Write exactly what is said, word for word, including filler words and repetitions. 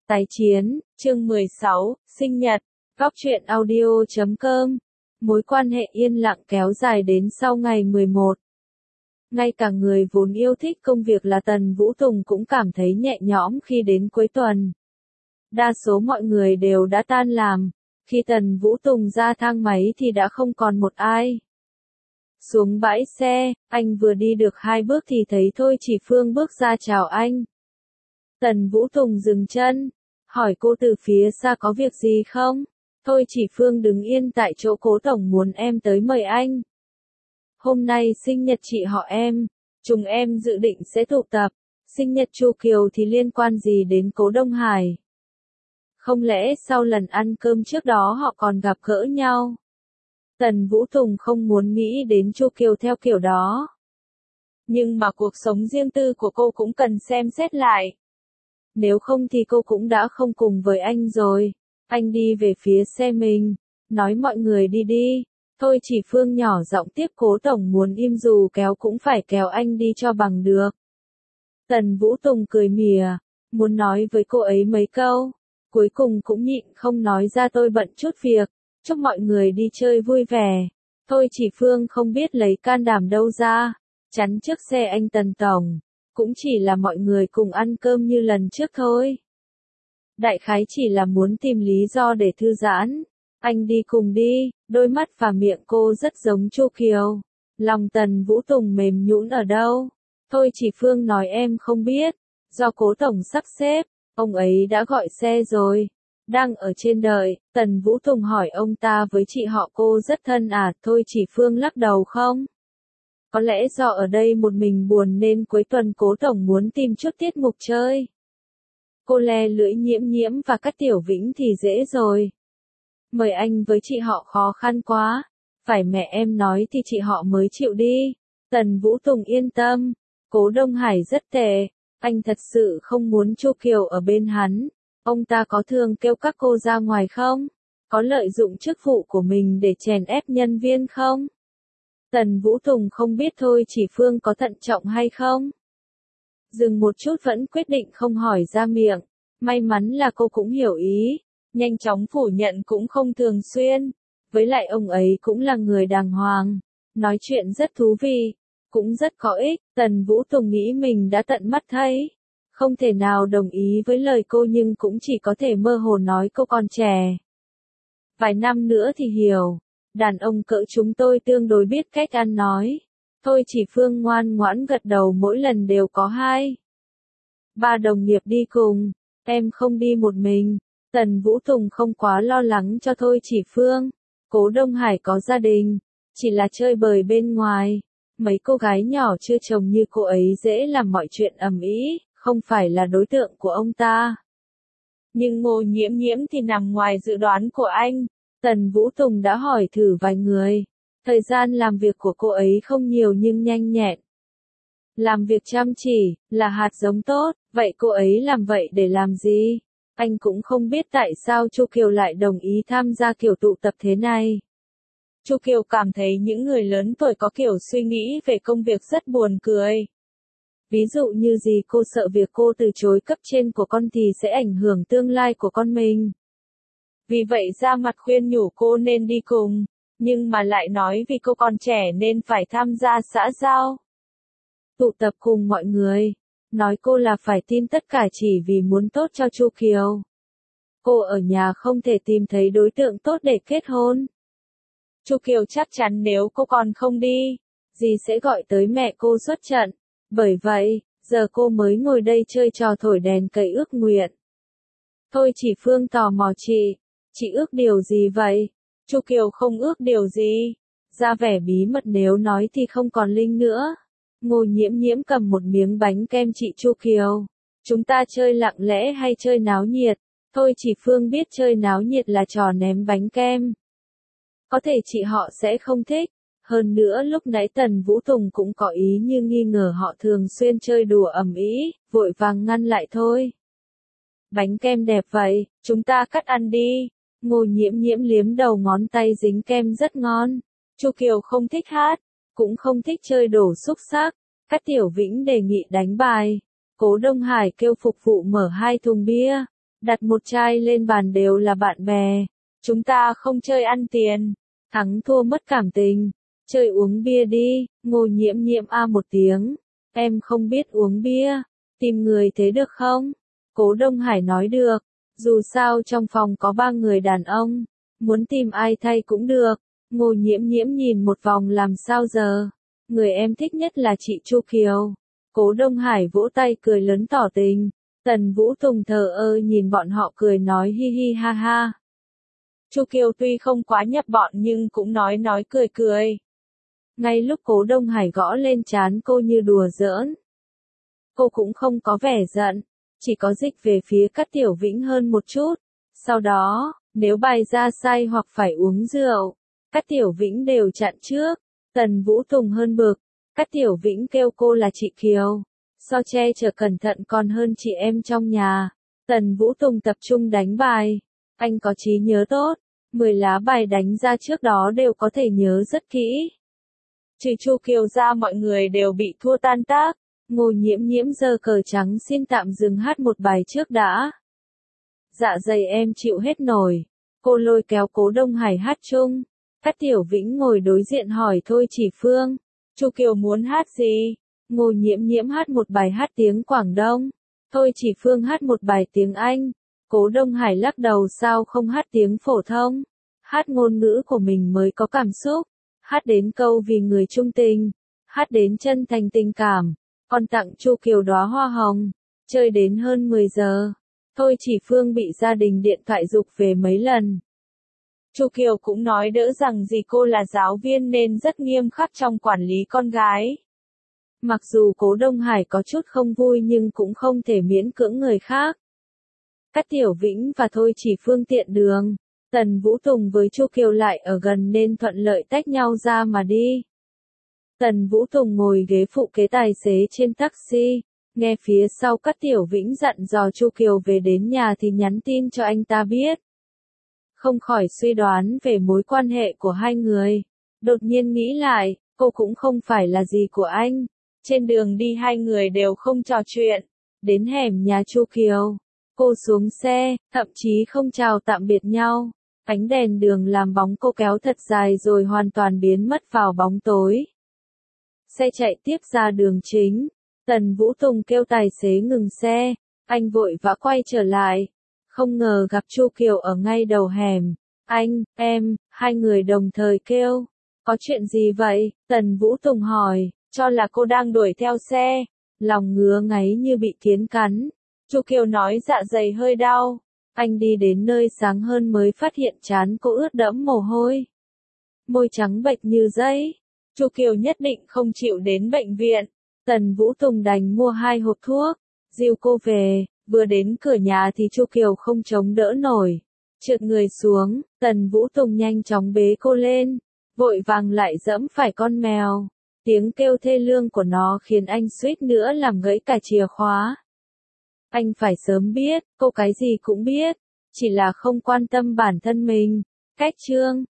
Tái chiến, chương mười sáu, sinh nhật, góc truyện audio chấm com. Mối quan hệ yên lặng kéo dài đến sau ngày mười một. Ngay cả người vốn yêu thích công việc là Tần Vũ Tùng cũng cảm thấy nhẹ nhõm khi đến cuối tuần. Đa số mọi người đều đã tan làm. Khi Tần Vũ Tùng ra thang máy thì đã không còn một ai. Xuống bãi xe, anh vừa đi được hai bước thì thấy Thôi Chỉ Phương bước ra chào anh. Tần Vũ Tùng dừng chân, hỏi cô từ phía xa có việc gì không? Thôi Chỉ Phương đứng yên tại chỗ, Cố tổng muốn em tới mời anh. Hôm nay sinh nhật chị họ em, chúng em dự định sẽ tụ tập, sinh nhật Chu Kiều thì liên quan gì đến Cố Đông Hải? Không lẽ sau lần ăn cơm trước đó họ còn gặp gỡ nhau? Tần Vũ Tùng không muốn nghĩ đến Chu Kiều theo kiểu đó. Nhưng mà cuộc sống riêng tư của cô cũng cần xem xét lại. Nếu không thì cô cũng đã không cùng với anh rồi. Anh đi về phía xe mình, nói mọi người đi đi. Thôi Chỉ Phương nhỏ giọng tiếp, Cố tổng muốn im dù kéo cũng phải kéo anh đi cho bằng được. Tần Vũ Tùng cười mỉa, muốn nói với cô ấy mấy câu. Cuối cùng cũng nhịn không nói ra, tôi bận chút việc, chúc mọi người đi chơi vui vẻ. Thôi Chỉ Phương không biết lấy can đảm đâu ra, chắn trước xe anh Tần tổng. Cũng chỉ là mọi người cùng ăn cơm như lần trước thôi. Đại khái chỉ là muốn tìm lý do để thư giãn. Anh đi cùng đi, đôi mắt và miệng cô rất giống Chu Kiều. Lòng Tần Vũ Tùng mềm nhũn ở đâu? Thôi Chỉ Phương nói em không biết, do Cố tổng sắp xếp, ông ấy đã gọi xe rồi. Đang ở trên đợi, Tần Vũ Tùng hỏi ông ta với chị họ cô rất thân à? Thôi Chỉ Phương lắc đầu không. Có lẽ do ở đây một mình buồn nên cuối tuần Cố tổng muốn tìm chút tiết mục chơi. Cô le lưỡi, Nhiễm Nhiễm và Cát Tiểu Vĩnh thì dễ rồi. Mời anh với chị họ khó khăn quá. Phải mẹ em nói thì chị họ mới chịu đi. Tần Vũ Tùng yên tâm. Cố Đông Hải rất tệ. Anh thật sự không muốn Chu Kiều ở bên hắn. Ông ta có thường kêu các cô ra ngoài không? Có lợi dụng chức vụ của mình để chèn ép nhân viên không? Tần Vũ Tùng không biết Thôi Chỉ Phương có thận trọng hay không. Dừng một chút vẫn quyết định không hỏi ra miệng. May mắn là cô cũng hiểu ý. Nhanh chóng phủ nhận cũng không thường xuyên. Với lại ông ấy cũng là người đàng hoàng. Nói chuyện rất thú vị. Cũng rất có ích. Tần Vũ Tùng nghĩ mình đã tận mắt thấy. Không thể nào đồng ý với lời cô nhưng cũng chỉ có thể mơ hồ nói cô còn trẻ. Vài năm nữa thì hiểu. Đàn ông cỡ chúng tôi tương đối biết cách ăn nói. Thôi Chỉ Phương ngoan ngoãn gật đầu, mỗi lần đều có hai ba đồng nghiệp đi cùng. Em không đi một mình. Tần Vũ Tùng không quá lo lắng cho Thôi Chỉ Phương. Cố Đông Hải có gia đình. Chỉ là chơi bời bên ngoài. Mấy cô gái nhỏ chưa chồng như cô ấy dễ làm mọi chuyện ầm ĩ, không phải là đối tượng của ông ta. Nhưng Ngô Nhiễm Nhiễm thì nằm ngoài dự đoán của anh. Tần Vũ Tùng đã hỏi thử vài người. Thời gian làm việc của cô ấy không nhiều nhưng nhanh nhẹn. Làm việc chăm chỉ, là hạt giống tốt, vậy cô ấy làm vậy để làm gì? Anh cũng không biết tại sao Chu Kiều lại đồng ý tham gia kiểu tụ tập thế này. Chu Kiều cảm thấy những người lớn tuổi có kiểu suy nghĩ về công việc rất buồn cười. Ví dụ như gì cô sợ việc cô từ chối cấp trên của con thì sẽ ảnh hưởng tương lai của con mình. Vì vậy ra mặt khuyên nhủ cô nên đi cùng, nhưng mà lại nói vì cô còn trẻ nên phải tham gia xã giao. Tụ tập cùng mọi người, nói cô là phải tin tất cả chỉ vì muốn tốt cho Chu Kiều. Cô ở nhà không thể tìm thấy đối tượng tốt để kết hôn. Chu Kiều chắc chắn nếu cô còn không đi, dì sẽ gọi tới mẹ cô xuất trận. Bởi vậy, giờ cô mới ngồi đây chơi trò thổi đèn cậy ước nguyện. Thôi Chỉ Phương tò mò, chị, chị ước điều gì vậy? Chu Kiều không ước điều gì. Ra vẻ bí mật, nếu nói thì không còn linh nữa. Ngô Nhiễm Nhiễm cầm một miếng bánh kem, chị Chu Kiều. Chúng ta chơi lặng lẽ hay chơi náo nhiệt? Thôi Chỉ Phương biết chơi náo nhiệt là trò ném bánh kem. Có thể chị họ sẽ không thích. Hơn nữa lúc nãy Tần Vũ Tùng cũng có ý như nghi ngờ họ thường xuyên chơi đùa ầm ĩ, vội vàng ngăn lại. Thôi. Bánh kem đẹp vậy, chúng ta cắt ăn đi. Ngô Nhiễm Nhiễm liếm đầu ngón tay dính kem rất ngon. Chu Kiều không thích hát, cũng không thích chơi đồ xúc xắc. Cát Tiểu Vĩnh đề nghị đánh bài. Cố Đông Hải kêu phục vụ mở hai thùng bia. đặt một chai lên bàn đều là bạn bè. Chúng ta không chơi ăn tiền, thắng thua mất cảm tình, chơi uống bia đi. Ngô Nhiễm Nhiễm a một tiếng, em không biết uống bia, tìm người thế được không? Cố Đông Hải nói được, dù sao trong phòng có ba người đàn ông, muốn tìm ai thay cũng được. Ngô Nhiễm Nhiễm nhìn một vòng làm sao giờ, người em thích nhất là chị Chu Kiều. Cố Đông Hải vỗ tay cười lớn tỏ tình, Tần Vũ Tùng thờ ơ nhìn bọn họ cười nói hi hi ha ha. Chu Kiều tuy không quá nhập bọn nhưng cũng nói nói cười cười. Ngay lúc Cố Đông Hải gõ lên trán cô như đùa giỡn, cô cũng không có vẻ giận, chỉ có dịch về phía Cát Tiểu Vĩnh hơn một chút. Sau đó, nếu bày ra say hoặc phải uống rượu, Cát Tiểu Vĩnh đều chặn trước. Tần Vũ Tùng hơn bực, Cát Tiểu Vĩnh kêu cô là chị Kiều, so che chở cẩn thận còn hơn chị em trong nhà. Tần Vũ Tùng tập trung đánh bài, anh có trí nhớ tốt, mười lá bài đánh ra trước đó đều có thể nhớ rất kỹ. Trừ Chu Kiều ra mọi người đều bị thua tan tác. Ngô Nhiễm Nhiễm giơ cờ trắng xin tạm dừng hát một bài trước đã. Dạ dày em chịu hết nổi. Cô lôi kéo Cố Đông Hải hát chung. Cát Tiểu Vĩnh ngồi đối diện hỏi Thôi Chỉ Phương, Chu Kiều muốn hát gì? Ngô Nhiễm Nhiễm hát một bài hát tiếng Quảng Đông, Thôi Chỉ Phương hát một bài tiếng Anh. Cố Đông Hải lắc đầu sao không hát tiếng phổ thông, hát ngôn ngữ của mình mới có cảm xúc, hát đến câu vì người trung tình, hát đến chân thành tình cảm, còn tặng Chu Kiều đóa hoa hồng. Chơi đến hơn mười giờ, Thôi Chỉ Phương bị gia đình điện thoại giục về mấy lần. Chu Kiều cũng nói đỡ rằng gì cô là giáo viên nên rất nghiêm khắc trong quản lý con gái. Mặc dù Cố Đông Hải có chút không vui nhưng cũng không thể miễn cưỡng người khác. Cát Tiểu Vĩnh và Thôi Chỉ Phương tiện đường, Tần Vũ Tùng với Chu Kiều lại ở gần nên thuận lợi tách nhau ra mà đi. Tần Vũ Tùng ngồi ghế phụ kế tài xế trên taxi, nghe phía sau Cát Tiểu Vĩnh dặn dò Chu Kiều về đến nhà thì nhắn tin cho anh ta biết. Không khỏi suy đoán về mối quan hệ của hai người. Đột nhiên nghĩ lại, cô cũng không phải là gì của anh. Trên đường đi hai người đều không trò chuyện. Đến hẻm nhà Chu Kiều, cô xuống xe, thậm chí không chào tạm biệt nhau. Ánh đèn đường làm bóng cô kéo thật dài rồi hoàn toàn biến mất vào bóng tối. Xe chạy tiếp ra đường chính. Tần Vũ Tùng kêu tài xế ngừng xe. Anh vội vã quay trở lại. Không ngờ gặp Chu Kiều ở ngay đầu hẻm. Anh, em, hai người đồng thời kêu. Có chuyện gì vậy? Tần Vũ Tùng hỏi, cho là cô đang đuổi theo xe. Lòng ngứa ngáy như bị kiến cắn. Chu Kiều nói dạ dày hơi đau. Anh đi đến nơi sáng hơn mới phát hiện trán cô ướt đẫm mồ hôi. Môi trắng bệch như giấy. Chu Kiều nhất định không chịu đến bệnh viện. Tần Vũ Tùng đành mua hai hộp thuốc, dìu cô về. Vừa đến cửa nhà thì Chu Kiều không chống đỡ nổi. Trượt người xuống, Tần Vũ Tùng nhanh chóng bế cô lên. Vội vàng lại dẫm phải con mèo. Tiếng kêu thê lương của nó khiến anh suýt nữa làm gãy cả chìa khóa. Anh phải sớm biết, cô cái gì cũng biết. Chỉ là không quan tâm bản thân mình. Cách chương